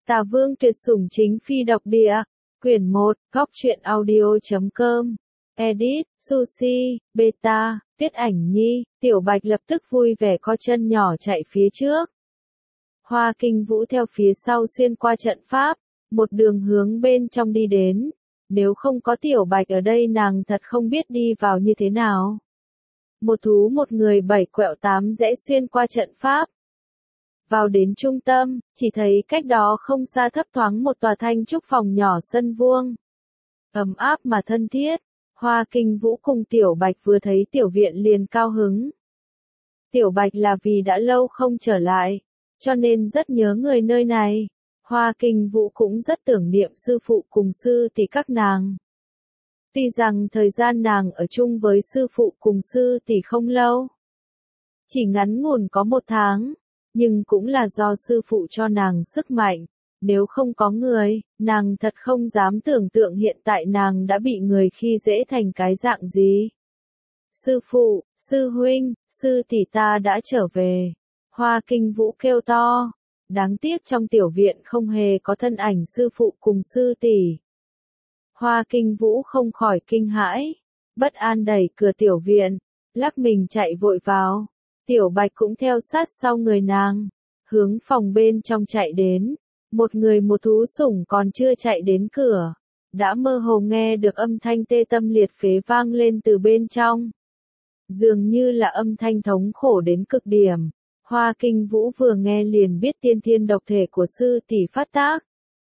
Tà Vương tuyệt sủng chính phi độc địa. Quyển 1, Góc truyện audio.com. Edit, Sushi, Beta, Tiết Ảnh Nhi. Tiểu Bạch lập tức vui vẻ co chân nhỏ chạy phía trước. Hoa Kinh Vũ theo phía sau xuyên qua trận pháp, một đường hướng bên trong đi đến. Nếu không có Tiểu Bạch ở đây nàng thật không biết đi vào như thế nào. Một thú một người 7 quẹo 8 rẽ xuyên qua trận pháp. Vào đến trung tâm, chỉ thấy cách đó không xa thấp thoáng một tòa thanh trúc phòng nhỏ sân vuông. Ấm áp mà thân thiết, Hoa Kinh Vũ cùng Tiểu Bạch vừa thấy tiểu viện liền cao hứng. Tiểu Bạch là vì đã lâu không trở lại, cho nên rất nhớ người nơi này. Hoa Kinh Vũ cũng rất tưởng niệm sư phụ cùng sư tỷ các nàng. Tuy rằng thời gian nàng ở chung với sư phụ cùng sư tỷ không lâu, chỉ ngắn ngủn có 1 tháng, nhưng cũng là do sư phụ cho nàng sức mạnh. Nếu không có người, nàng thật không dám tưởng tượng hiện tại nàng đã bị người khi dễ thành cái dạng gì. Sư phụ, sư huynh, sư tỷ ta đã trở về. Hoa Kinh Vũ kêu to. Đáng tiếc trong tiểu viện không hề có thân ảnh sư phụ cùng sư tỷ. Hoa Kinh Vũ không khỏi kinh hãi, bất an đẩy cửa tiểu viện, lắc mình chạy vội vào. Tiểu Bạch cũng theo sát sau người nàng, hướng phòng bên trong chạy đến. Một người một thú sủng còn chưa chạy đến cửa, đã mơ hồ nghe được âm thanh tê tâm liệt phế vang lên từ bên trong. Dường như là âm thanh thống khổ đến cực điểm. Hoa Kinh Vũ vừa nghe liền biết tiên thiên độc thể của sư tỷ phát tác,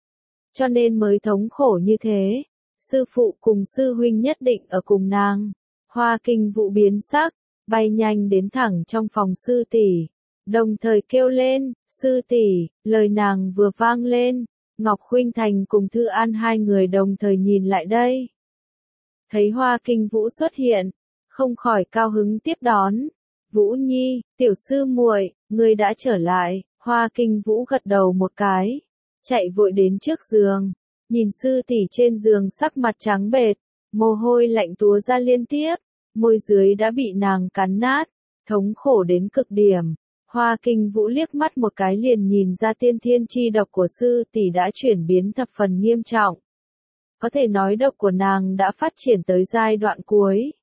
cho nên mới thống khổ như thế. Sư phụ cùng sư huynh nhất định ở cùng nàng. Hoa Kinh Vũ biến sắc, bay nhanh đến thẳng trong phòng sư tỷ, đồng thời kêu lên, sư tỷ. Lời nàng vừa vang lên, Ngọc Khuynh Thành cùng Thư An hai người đồng thời nhìn lại đây. Thấy Hoa Kinh Vũ xuất hiện, không khỏi cao hứng tiếp đón. Vũ Nhi, tiểu sư muội, ngươi đã trở lại. Hoa Kinh Vũ gật đầu một cái, chạy vội đến trước giường, nhìn sư tỷ trên giường sắc mặt trắng bệch, mồ hôi lạnh túa ra liên tiếp, môi dưới đã bị nàng cắn nát, thống khổ đến cực điểm. Hoa Kinh Vũ liếc mắt một cái liền nhìn ra tiên thiên chi độc của sư tỷ đã chuyển biến thập phần nghiêm trọng. Có thể nói độc của nàng đã phát triển tới giai đoạn cuối.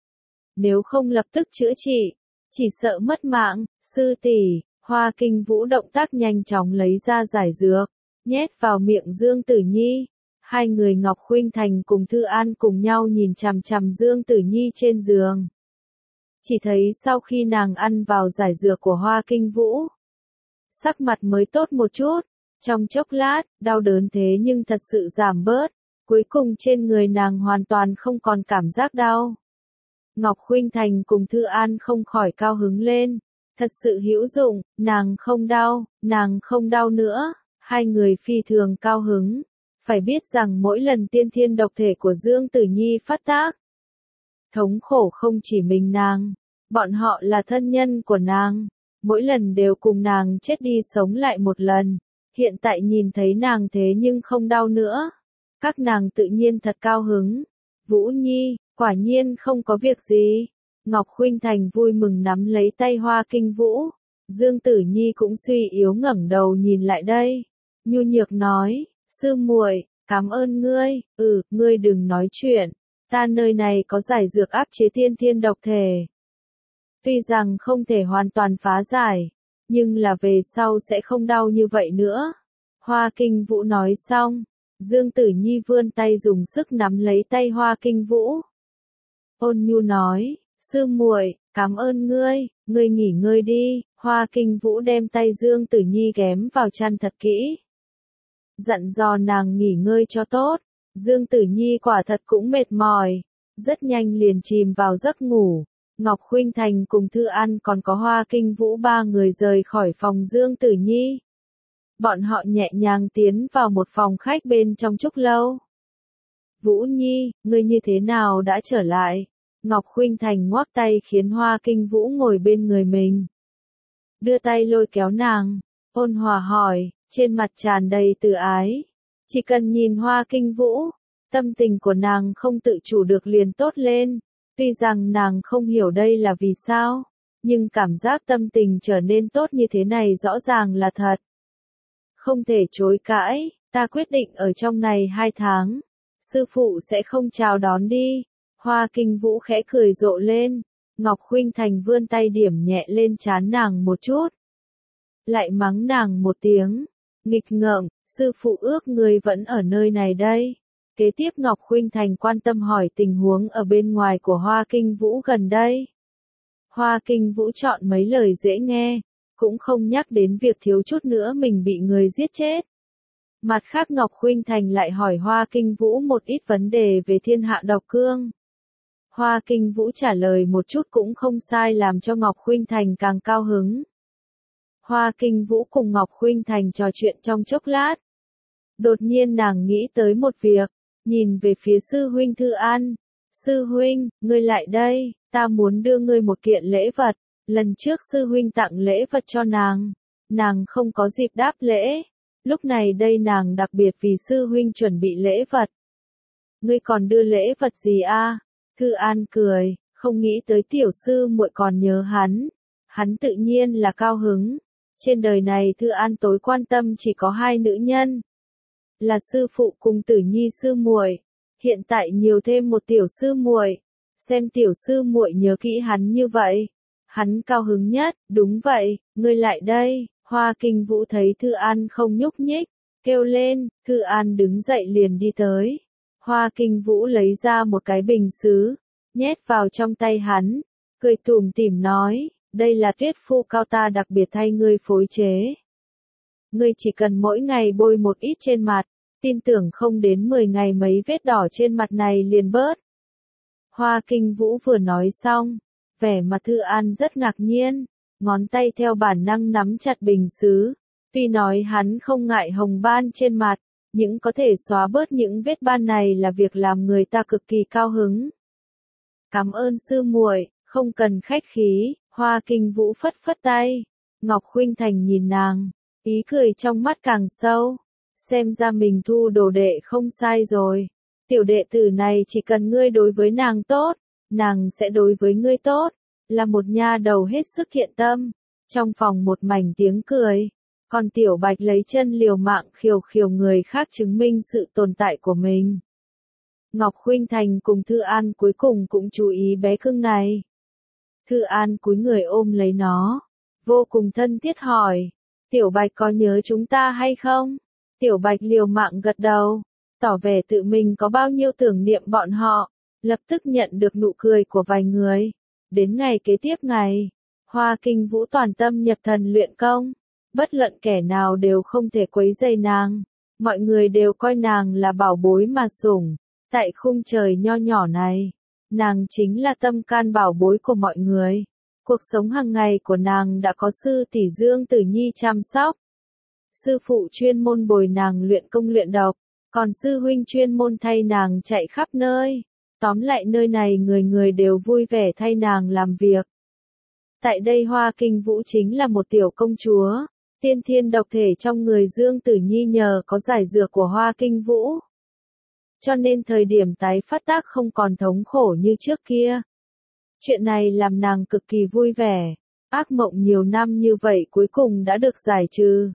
Nếu không lập tức chữa trị, chỉ sợ mất mạng. Sư tỷ. Hoa Kinh Vũ động tác nhanh chóng lấy ra giải dược, nhét vào miệng Dương Tử Nhi. Hai người Ngọc Khuynh Thành cùng Thư An cùng nhau nhìn chằm chằm Dương Tử Nhi trên giường. Chỉ thấy sau khi nàng ăn vào giải dược của Hoa Kinh Vũ, sắc mặt mới tốt một chút. Trong chốc lát, đau đớn thế nhưng thật sự giảm bớt. Cuối cùng trên người nàng hoàn toàn không còn cảm giác đau. Ngọc Khuynh Thành cùng Thư An không khỏi cao hứng lên. Thật sự hữu dụng, nàng không đau nữa. Hai người phi thường cao hứng. Phải biết rằng mỗi lần tiên thiên độc thể của Dương Tử Nhi phát tác, thống khổ không chỉ mình nàng, bọn họ là thân nhân của nàng, mỗi lần đều cùng nàng chết đi sống lại một lần. Hiện tại nhìn thấy nàng thế nhưng không đau nữa, các nàng tự nhiên thật cao hứng. Vũ Nhi, quả nhiên không có việc gì. Ngọc Khuynh Thành vui mừng nắm lấy tay Hoa Kinh Vũ. Dương Tử Nhi cũng suy yếu ngẩng đầu nhìn lại đây, nhu nhược nói, sư muội, cảm ơn ngươi. Ngươi đừng nói chuyện, ta nơi này có giải dược áp chế tiên thiên độc thể. Tuy rằng không thể hoàn toàn phá giải, nhưng là về sau sẽ không đau như vậy nữa. Hoa Kinh Vũ nói xong, Dương Tử Nhi vươn tay dùng sức nắm lấy tay Hoa Kinh Vũ. Ôn nhu nói, sư muội, cảm ơn ngươi, ngươi nghỉ ngơi đi. Hoa Kinh Vũ đem tay Dương Tử Nhi ghém vào chăn thật kỹ, dặn dò nàng nghỉ ngơi cho tốt. Dương Tử Nhi quả thật cũng mệt mỏi, rất nhanh liền chìm vào giấc ngủ. Ngọc Khuynh Thành cùng Thư An còn có Hoa Kinh Vũ ba người rời khỏi phòng Dương Tử Nhi. Bọn họ nhẹ nhàng tiến vào một phòng khách bên trong trúc lâu. Vũ Nhi, ngươi như thế nào đã trở lại? Ngọc Khuynh Thành ngoắc tay khiến Hoa Kinh Vũ ngồi bên người mình, đưa tay lôi kéo nàng, ôn hòa hỏi, trên mặt tràn đầy từ ái. Chỉ cần nhìn Hoa Kinh Vũ, tâm tình của nàng không tự chủ được liền tốt lên. Tuy rằng nàng không hiểu đây là vì sao, nhưng cảm giác tâm tình trở nên tốt như thế này rõ ràng là thật. Không thể chối cãi, ta quyết định ở trong này 2 tháng. Sư phụ sẽ không chào đón đi. Hoa Kinh Vũ khẽ cười rộ lên. Ngọc Khuynh Thành vươn tay điểm nhẹ lên trán nàng một chút. Lại mắng nàng một tiếng. Nghịch ngợm, sư phụ ước ngươi vẫn ở nơi này đây. Kế tiếp Ngọc Khuynh Thành quan tâm hỏi tình huống ở bên ngoài của Hoa Kinh Vũ gần đây. Hoa Kinh Vũ chọn mấy lời dễ nghe, cũng không nhắc đến việc thiếu chút nữa mình bị người giết chết. Mặt khác Ngọc Khuynh Thành lại hỏi Hoa Kinh Vũ một ít vấn đề về thiên hạ độc cương. Hoa Kinh Vũ trả lời một chút cũng không sai làm cho Ngọc Khuynh Thành càng cao hứng. Hoa Kinh Vũ cùng Ngọc Khuynh Thành trò chuyện trong chốc lát. Đột nhiên nàng nghĩ tới một việc, nhìn về phía sư huynh Thư An. Sư huynh, ngươi lại đây, ta muốn đưa ngươi một kiện lễ vật. Lần trước sư huynh tặng lễ vật cho nàng không có dịp đáp lễ. Lúc này đây nàng đặc biệt vì sư huynh chuẩn bị lễ vật. Ngươi còn đưa lễ vật gì a? Thư An cười, không nghĩ tới tiểu sư muội còn nhớ hắn. Hắn tự nhiên là cao hứng. Trên đời này Thư An tối quan tâm chỉ có 2 nữ nhân. Là sư phụ cùng Tử Nhi sư muội. Hiện tại nhiều thêm một tiểu sư muội. Xem tiểu sư muội nhớ kỹ hắn như vậy. Hắn cao hứng nhất, đúng vậy, ngươi lại đây. Hoa Kinh Vũ thấy Thư An không nhúc nhích, kêu lên, Thư An đứng dậy liền đi tới. Hoa Kinh Vũ lấy ra một cái bình sứ, nhét vào trong tay hắn, cười tủm tỉm nói, đây là tuyết phu cao ta đặc biệt thay ngươi phối chế. Ngươi chỉ cần mỗi ngày bôi một ít trên mặt, tin tưởng không đến 10 ngày mấy vết đỏ trên mặt này liền bớt. Hoa Kinh Vũ vừa nói xong, vẻ mặt Thư An rất ngạc nhiên, ngón tay theo bản năng nắm chặt bình sứ. Tuy nói hắn không ngại hồng ban trên mặt, nhưng có thể xóa bớt những vết ban này là việc làm người ta cực kỳ cao hứng. Cảm ơn sư muội, không cần khách khí. Hoa Kinh Vũ phất phất tay. Ngọc Khuynh Thành nhìn nàng, ý cười trong mắt càng sâu. Xem ra mình thu đồ đệ không sai rồi. Tiểu đệ tử này chỉ cần ngươi đối với nàng tốt, nàng sẽ đối với ngươi tốt. Là một nha đầu hết sức hiện tâm. Trong phòng một mảnh tiếng cười. Còn Tiểu Bạch lấy chân liều mạng khiêu khiêu người khác chứng minh sự tồn tại của mình. Ngọc Khuynh Thành cùng Thư An cuối cùng cũng chú ý bé cưng này. Thư An cúi người ôm lấy nó, vô cùng thân thiết hỏi, Tiểu Bạch có nhớ chúng ta hay không? Tiểu Bạch liều mạng gật đầu, tỏ vẻ tự mình có bao nhiêu tưởng niệm bọn họ, lập tức nhận được nụ cười của vài người. Đến ngày kế tiếp ngày, Hoa Kinh Vũ toàn tâm nhập thần luyện công, bất luận kẻ nào đều không thể quấy rầy nàng, mọi người đều coi nàng là bảo bối mà sủng, tại khung trời nho nhỏ này. Nàng chính là tâm can bảo bối của mọi người. Cuộc sống hàng ngày của nàng đã có sư tỷ Dương Tử Nhi chăm sóc. Sư phụ chuyên môn bồi nàng luyện công luyện độc, còn sư huynh chuyên môn thay nàng chạy khắp nơi. Tóm lại nơi này người người đều vui vẻ thay nàng làm việc. Tại đây Hoa Kinh Vũ chính là một tiểu công chúa. Tiên thiên độc thể trong người Dương Tử Nhi nhờ có giải dược của Hoa Kinh Vũ. Cho nên thời điểm tái phát tác không còn thống khổ như trước kia. Chuyện này làm nàng cực kỳ vui vẻ. Ác mộng nhiều năm như vậy cuối cùng đã được giải trừ.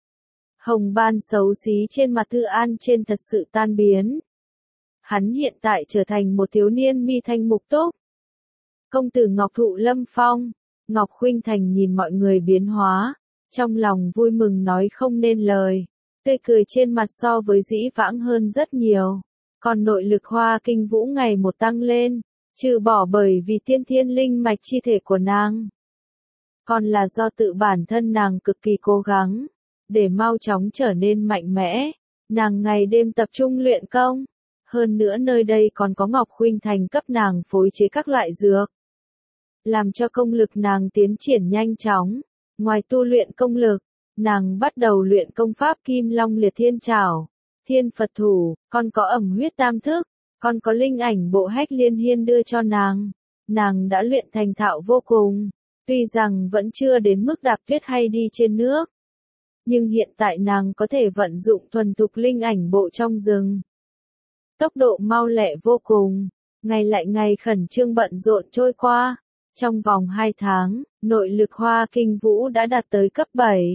Hồng ban xấu xí trên mặt Thư An trên thật sự tan biến. Hắn hiện tại trở thành một thiếu niên mi thanh mục túc. Công tử Ngọc Thụ Lâm Phong. Ngọc Khuynh Thành nhìn mọi người biến hóa. Trong lòng vui mừng nói không nên lời. Tươi cười trên mặt so với dĩ vãng hơn rất nhiều. Còn nội lực Hoa Kinh Vũ ngày một tăng lên, trừ bỏ bởi vì tiên thiên linh mạch chi thể của nàng. Còn là do tự bản thân nàng cực kỳ cố gắng, để mau chóng trở nên mạnh mẽ, nàng ngày đêm tập trung luyện công. Hơn nữa nơi đây còn có Ngọc Khuynh Thành cấp nàng phối chế các loại dược. Làm cho công lực nàng tiến triển nhanh chóng. Ngoài tu luyện công lực, nàng bắt đầu luyện công pháp Kim Long Liệt Thiên Trảo. Thiên Phật Thủ, còn có ẩm huyết tam thức, còn có linh ảnh bộ hách liên hiên đưa cho nàng. Nàng đã luyện thành thạo vô cùng, tuy rằng vẫn chưa đến mức đạp tuyết hay đi trên nước. Nhưng hiện tại nàng có thể vận dụng thuần thục linh ảnh bộ trong rừng. Tốc độ mau lẹ vô cùng, ngày lại ngày khẩn trương bận rộn trôi qua. Trong vòng 2 tháng, nội lực Hoa Kinh Vũ đã đạt tới cấp 7.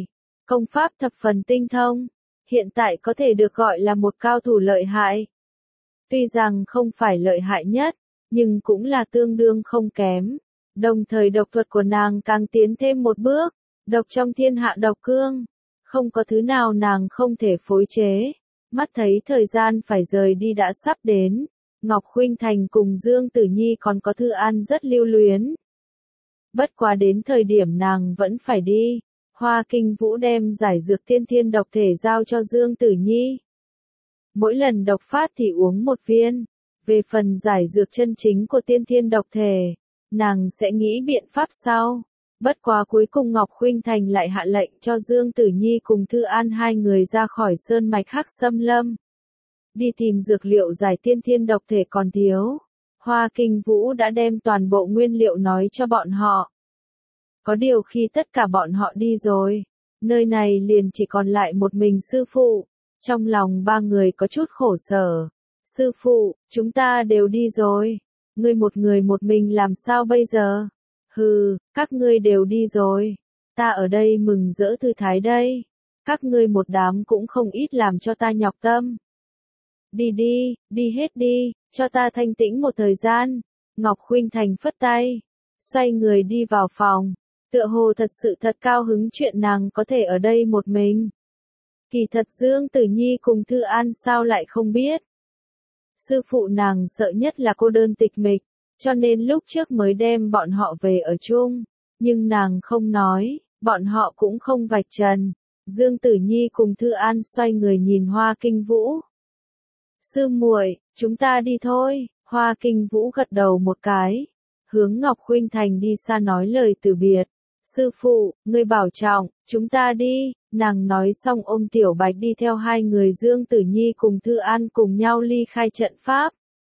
công pháp thập phần tinh thông, hiện tại có thể được gọi là một cao thủ lợi hại. Tuy rằng không phải lợi hại nhất, nhưng cũng là tương đương không kém. Đồng thời độc thuật của nàng càng tiến thêm một bước, độc trong thiên hạ độc cương, không có thứ nào nàng không thể phối chế. Mắt thấy thời gian phải rời đi đã sắp đến, Ngọc Khuynh Thành cùng Dương Tử Nhi còn có Thư An rất lưu luyến. Bất quá đến thời điểm nàng vẫn phải đi, Hoa Kinh Vũ đem giải dược tiên thiên độc thể giao cho Dương Tử Nhi. Mỗi lần độc phát thì uống một viên, về phần giải dược chân chính của tiên thiên độc thể, nàng sẽ nghĩ biện pháp sau. Bất quá cuối cùng Ngọc Khuynh Thành lại hạ lệnh cho Dương Tử Nhi cùng Thư An hai người ra khỏi sơn mạch Hắc Xâm Lâm. Đi tìm dược liệu giải tiên thiên độc thể còn thiếu. Hoa Kinh Vũ đã đem toàn bộ nguyên liệu nói cho bọn họ. Có điều khi tất cả bọn họ đi rồi, nơi này liền chỉ còn lại một mình sư phụ. Trong lòng ba người có chút khổ sở. Sư phụ, chúng ta đều đi rồi. Ngươi một người một mình làm sao bây giờ? Hừ, các ngươi đều đi rồi. Ta ở đây mừng rỡ thư thái đây. Các ngươi một đám cũng không ít làm cho ta nhọc tâm. Đi đi, đi hết đi, cho ta thanh tĩnh một thời gian. Ngọc Khuynh Thành phất tay, xoay người đi vào phòng. Tựa hồ thật sự thật cao hứng chuyện nàng có thể ở đây một mình. Kỳ thật Dương Tử Nhi cùng Thư An sao lại không biết. Sư phụ nàng sợ nhất là cô đơn tịch mịch, cho nên lúc trước mới đem bọn họ về ở chung. Nhưng nàng không nói, bọn họ cũng không vạch trần. Dương Tử Nhi cùng Thư An xoay người nhìn Hoa Kinh Vũ. Sư muội, chúng ta đi thôi. Hoa Kinh Vũ gật đầu một cái, hướng Ngọc Khuynh Thành đi xa nói lời từ biệt. Sư phụ, ngươi bảo trọng, chúng ta đi. Nàng nói xong ôm Tiểu Bạch đi theo hai người Dương Tử Nhi cùng Thư An cùng nhau ly khai trận pháp.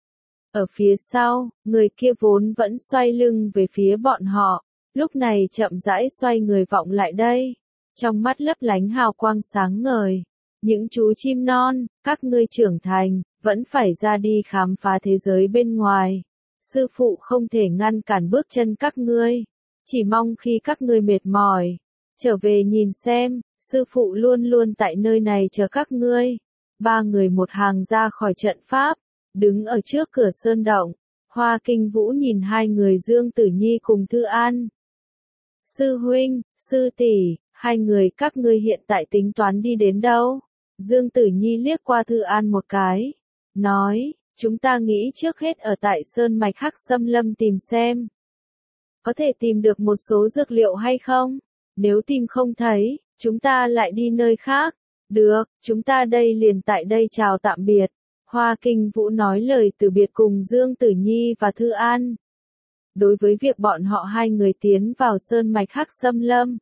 Ở phía sau, người kia vốn vẫn xoay lưng về phía bọn họ, lúc này chậm rãi xoay người vọng lại đây. Trong mắt lấp lánh hào quang sáng ngời. Những chú chim non, các ngươi trưởng thành, vẫn phải ra đi khám phá thế giới bên ngoài. Sư phụ không thể ngăn cản bước chân các ngươi. Chỉ mong khi các ngươi mệt mỏi, trở về nhìn xem, sư phụ luôn luôn tại nơi này chờ các ngươi. Ba người một hàng ra khỏi trận pháp, đứng ở trước cửa sơn động. Hoa Kinh Vũ nhìn hai người Dương Tử Nhi cùng Thư An. Sư huynh, sư tỷ, hai người các ngươi hiện tại tính toán đi đến đâu? Dương Tử Nhi liếc qua Thư An một cái, nói, chúng ta nghĩ trước hết ở tại sơn mạch Hắc Xâm Lâm tìm xem. Có thể tìm được một số dược liệu hay không? Nếu tìm không thấy, chúng ta lại đi nơi khác. Được, chúng ta đây liền tại đây chào tạm biệt. Hoa Kinh Vũ nói lời từ biệt cùng Dương Tử Nhi và Thư An. Đối với việc bọn họ hai người tiến vào sơn mạch Hắc Xâm Lâm,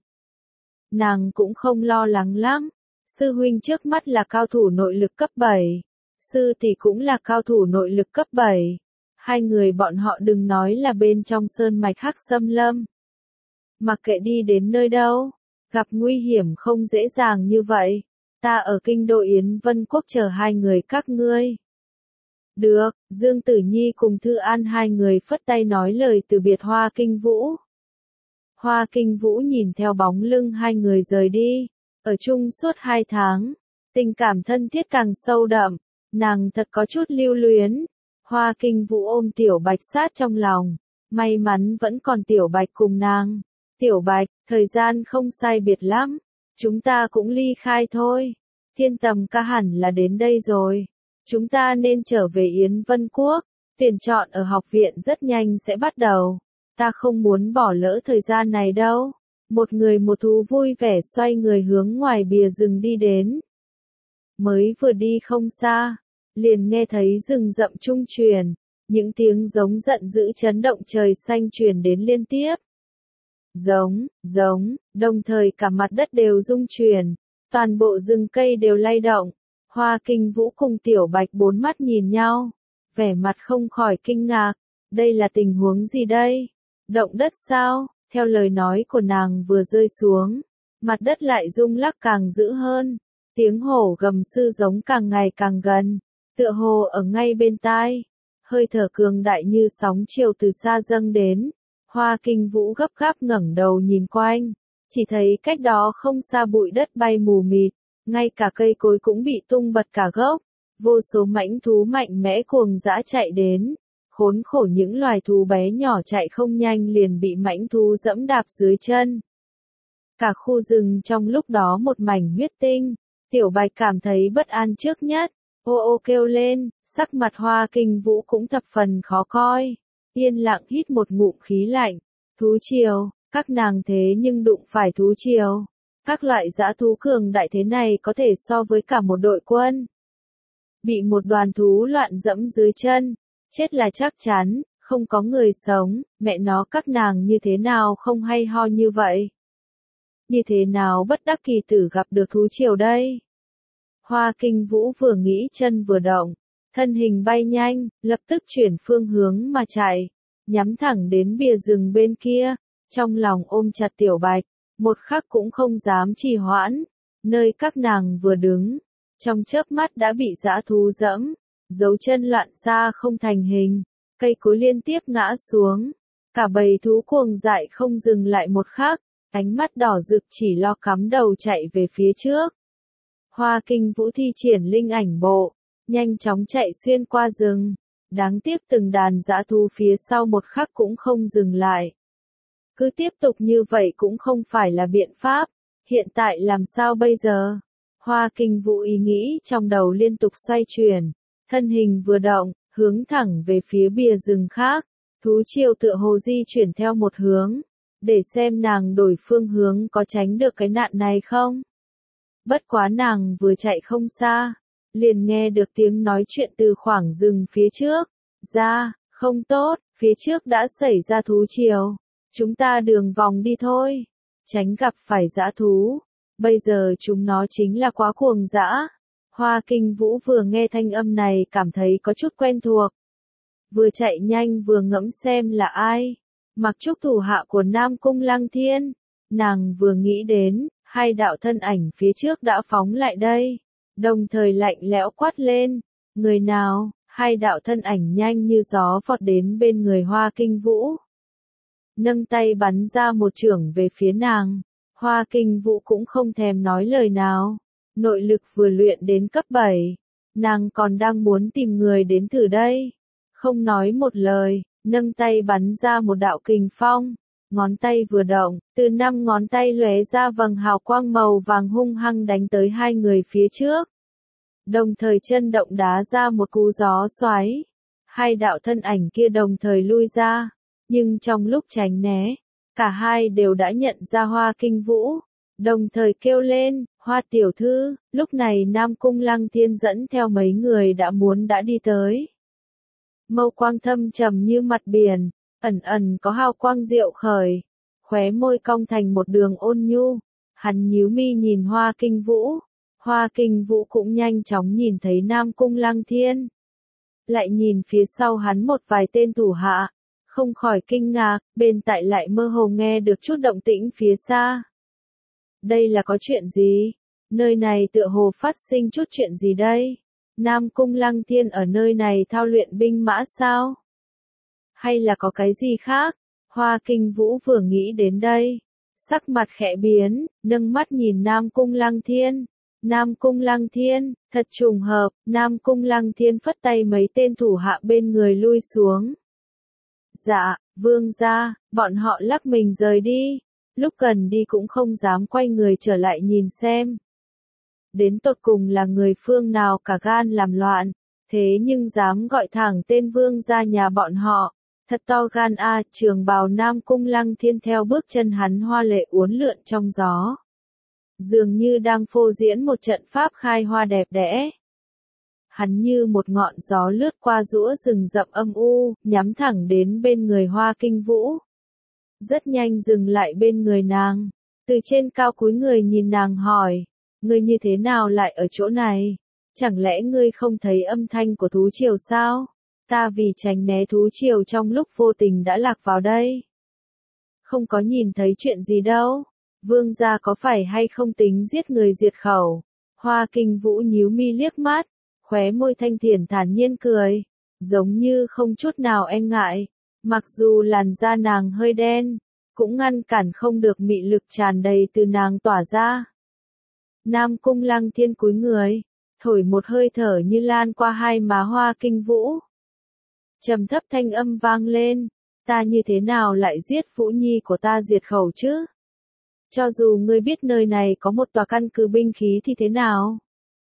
nàng cũng không lo lắng lắm. Sư huynh trước mắt là cao thủ nội lực cấp 7. Sư tỷ cũng là cao thủ nội lực cấp 7. Hai người bọn họ đừng nói là bên trong sơn mạch Hắc Xâm Lâm. Mặc kệ đi đến nơi đâu, gặp nguy hiểm không dễ dàng như vậy. Ta ở kinh đô Yến Vân Quốc chờ hai người các ngươi. Được, Dương Tử Nhi cùng Thư An hai người phất tay nói lời từ biệt Hoa Kinh Vũ. Hoa Kinh Vũ nhìn theo bóng lưng hai người rời đi, ở chung suốt 2 tháng, tình cảm thân thiết càng sâu đậm, nàng thật có chút lưu luyến. Hoa Kinh Vũ ôm Tiểu Bạch sát trong lòng, may mắn vẫn còn Tiểu Bạch cùng nàng. Tiểu Bạch, thời gian không sai biệt lắm, chúng ta cũng ly khai thôi. Thiên Tầm ca hẳn là đến đây rồi. Chúng ta nên trở về Yến Vân Quốc, tuyển chọn ở học viện rất nhanh sẽ bắt đầu. Ta không muốn bỏ lỡ thời gian này đâu. Một người một thú vui vẻ xoay người hướng ngoài bìa rừng đi đến. Mới vừa đi không xa, liền nghe thấy rừng rậm trung truyền, những tiếng giống giận dữ chấn động trời xanh truyền đến liên tiếp. Giống, đồng thời cả mặt đất đều rung chuyển, toàn bộ rừng cây đều lay động. Hoa Kinh Vũ cùng Tiểu Bạch bốn mắt nhìn nhau, vẻ mặt không khỏi kinh ngạc, đây là tình huống gì đây? Động đất sao? Theo lời nói của nàng vừa rơi xuống, mặt đất lại rung lắc càng dữ hơn, tiếng hổ gầm sư giống càng ngày càng gần, tựa hồ ở ngay bên tai, hơi thở cường đại như sóng chiều từ xa dâng đến. Hoa Kinh Vũ gấp gáp ngẩng đầu nhìn quanh, chỉ thấy cách đó không xa bụi đất bay mù mịt, ngay cả cây cối cũng bị tung bật cả gốc, vô số mãnh thú mạnh mẽ cuồng dã chạy đến, khốn khổ những loài thú bé nhỏ chạy không nhanh liền bị mãnh thú dẫm đạp dưới chân. Cả khu rừng trong lúc đó một mảnh huyết tinh, Tiểu Bạch cảm thấy bất an trước nhất, ô ô kêu lên, sắc mặt Hoa Kinh Vũ cũng thập phần khó coi, yên lặng hít một ngụm khí lạnh, thú triều, các nàng thế nhưng đụng phải thú triều, các loại dã thú cường đại thế này có thể so với cả một đội quân. Bị một đoàn thú loạn dẫm dưới chân, chết là chắc chắn, không có người sống, mẹ nó các nàng như thế nào không hay ho như vậy. Như thế nào bất đắc kỳ tử gặp được thú triều đây? Hoa Kinh Vũ vừa nghĩ chân vừa động, thân hình bay nhanh, lập tức chuyển phương hướng mà chạy, nhắm thẳng đến bìa rừng bên kia, trong lòng ôm chặt Tiểu Bạch, một khắc cũng không dám trì hoãn, nơi các nàng vừa đứng, trong chớp mắt đã bị dã thú dẫm, dấu chân loạn xa không thành hình, cây cối liên tiếp ngã xuống, cả bầy thú cuồng dại không dừng lại một khắc, ánh mắt đỏ rực chỉ lo cắm đầu chạy về phía trước. Hoa Kinh Vũ thi triển linh ảnh bộ, nhanh chóng chạy xuyên qua rừng, đáng tiếc từng đàn dã thú phía sau một khắc cũng không dừng lại. Cứ tiếp tục như vậy cũng không phải là biện pháp, hiện tại làm sao bây giờ? Hoa Kinh Vũ ý nghĩ trong đầu liên tục xoay chuyển, thân hình vừa động, hướng thẳng về phía bìa rừng khác, thú triều tựa hồ di chuyển theo một hướng, để xem nàng đổi phương hướng có tránh được cái nạn này không. Bất quá nàng vừa chạy không xa, liền nghe được tiếng nói chuyện từ khoảng rừng phía trước, ra, không tốt, phía trước đã xảy ra thú triều, chúng ta đường vòng đi thôi, tránh gặp phải dã thú, bây giờ chúng nó chính là quá cuồng dã. Hoa Kinh Vũ vừa nghe thanh âm này cảm thấy có chút quen thuộc, vừa chạy nhanh vừa ngẫm xem là ai, Mặc Trúc thủ hạ của Nam Cung Lăng Thiên, nàng vừa nghĩ đến, hai đạo thân ảnh phía trước đã phóng lại đây, đồng thời lạnh lẽo quát lên, người nào, hai đạo thân ảnh nhanh như gió vọt đến bên người Hoa Kinh Vũ. Nâng tay bắn ra một chưởng về phía nàng, Hoa Kinh Vũ cũng không thèm nói lời nào, nội lực vừa luyện đến cấp 7, nàng còn đang muốn tìm người đến thử đây, không nói một lời, nâng tay bắn ra một đạo kình phong. Ngón tay vừa động, từ 5 ngón tay lóe ra vầng hào quang màu vàng hung hăng đánh tới hai người phía trước. Đồng thời chân động đá ra một cú gió xoáy. Hai đạo thân ảnh kia đồng thời lui ra, nhưng trong lúc tránh né, cả hai đều đã nhận ra Hoa Kinh Vũ, đồng thời kêu lên, Hoa tiểu thư, lúc này Nam Cung Lăng Thiên dẫn theo mấy người đã đi tới. Mâu quang thâm trầm như mặt biển, ẩn ẩn có hào quang diệu khởi, khóe môi cong thành một đường ôn nhu, hắn nhíu mi nhìn Hoa Kinh Vũ, Hoa Kinh Vũ cũng nhanh chóng nhìn thấy Nam Cung Lăng Thiên. Lại nhìn phía sau hắn một vài tên thủ hạ, không khỏi kinh ngạc, bên tại lại mơ hồ nghe được chút động tĩnh phía xa. Đây là có chuyện gì? Nơi này tựa hồ phát sinh chút chuyện gì đây? Nam Cung Lăng Thiên ở nơi này thao luyện binh mã sao? Hay là có cái gì khác? Hoa Kinh Vũ vừa nghĩ đến đây, sắc mặt khẽ biến, nâng mắt nhìn Nam Cung Lăng Thiên. Nam Cung Lăng Thiên, thật trùng hợp, Nam Cung Lăng Thiên phất tay mấy tên thủ hạ bên người lui xuống. Dạ, vương gia, bọn họ lắc mình rời đi, lúc cần đi cũng không dám quay người trở lại nhìn xem. Đến tột cùng là người phương nào cả gan làm loạn, thế nhưng dám gọi thẳng tên vương gia nhà bọn họ. Thật to gan a, trường bào Nam Cung Lăng Thiên theo bước chân hắn hoa lệ uốn lượn trong gió. Dường như đang phô diễn một trận pháp khai hoa đẹp đẽ. Hắn như một ngọn gió lướt qua rũa rừng rậm âm u, nhắm thẳng đến bên người Hoa Kinh Vũ. Rất nhanh dừng lại bên người nàng, từ trên cao cúi người nhìn nàng hỏi, ngươi như thế nào lại ở chỗ này? Chẳng lẽ ngươi không thấy âm thanh của thú triều sao? Ta vì tránh né thú triều trong lúc vô tình đã lạc vào đây. Không có nhìn thấy chuyện gì đâu. Vương gia có phải hay không tính giết người diệt khẩu? Hoa Kinh Vũ nhíu mi liếc mắt, khóe môi thanh thiển thản nhiên cười, giống như không chút nào e ngại. Mặc dù làn da nàng hơi đen, cũng ngăn cản không được mị lực tràn đầy từ nàng tỏa ra. Nam Cung Lăng Thiên cúi người, thổi một hơi thở như lan qua hai má Hoa Kinh Vũ. Trầm thấp thanh âm vang lên, ta như thế nào lại giết Vũ Nhi của ta diệt khẩu chứ? Cho dù ngươi biết nơi này có một tòa căn cứ binh khí thì thế nào?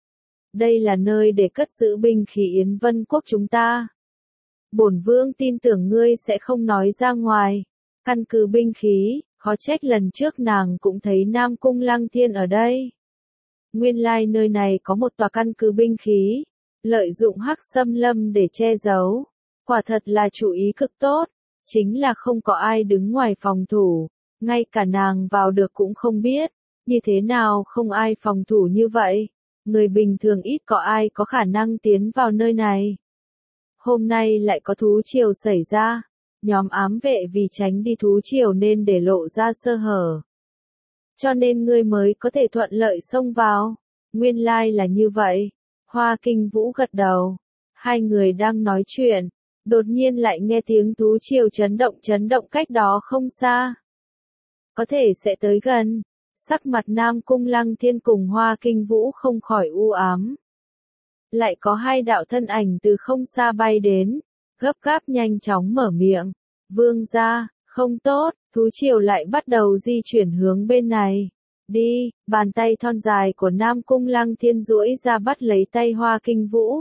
Đây là nơi để cất giữ binh khí Yến Vân quốc chúng ta. Bổn vương tin tưởng ngươi sẽ không nói ra ngoài. Căn cứ binh khí, khó trách lần trước nàng cũng thấy Nam Cung Lăng Thiên ở đây. Nguyên lai nơi này có một tòa căn cứ binh khí, lợi dụng Hắc Xâm Lâm để che giấu. Quả thật là chủ ý cực tốt, chính là không có ai đứng ngoài phòng thủ, ngay cả nàng vào được cũng không biết, như thế nào không ai phòng thủ như vậy, người bình thường ít có ai có khả năng tiến vào nơi này. Hôm nay lại có thú triều xảy ra, nhóm ám vệ vì tránh đi thú triều nên để lộ ra sơ hở. Cho nên ngươi mới có thể thuận lợi xông vào, nguyên lai là như vậy. Hoa Kinh Vũ gật đầu, hai người đang nói chuyện, đột nhiên lại nghe tiếng thú triều chấn động cách đó không xa. Có thể sẽ tới gần, sắc mặt Nam Cung Lăng Thiên cùng Hoa Kinh Vũ không khỏi u ám. Lại có hai đạo thân ảnh từ không xa bay đến, gấp gáp nhanh chóng mở miệng. Vương gia, không tốt, thú triều lại bắt đầu di chuyển hướng bên này. Đi, bàn tay thon dài của Nam Cung Lăng Thiên duỗi ra bắt lấy tay Hoa Kinh Vũ.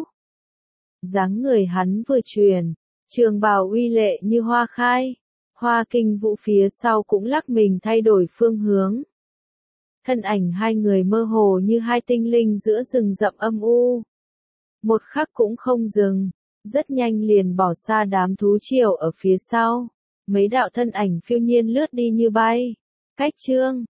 Dáng người hắn vừa chuyển, trường bào uy lệ như hoa khai. Hoa Kinh Vũ phía sau cũng lắc mình thay đổi phương hướng. Thân ảnh hai người mơ hồ như hai tinh linh giữa rừng rậm âm u. Một khắc cũng không dừng, rất nhanh liền bỏ xa đám thú triều ở phía sau. Mấy đạo thân ảnh phiêu nhiên lướt đi như bay. Cách chương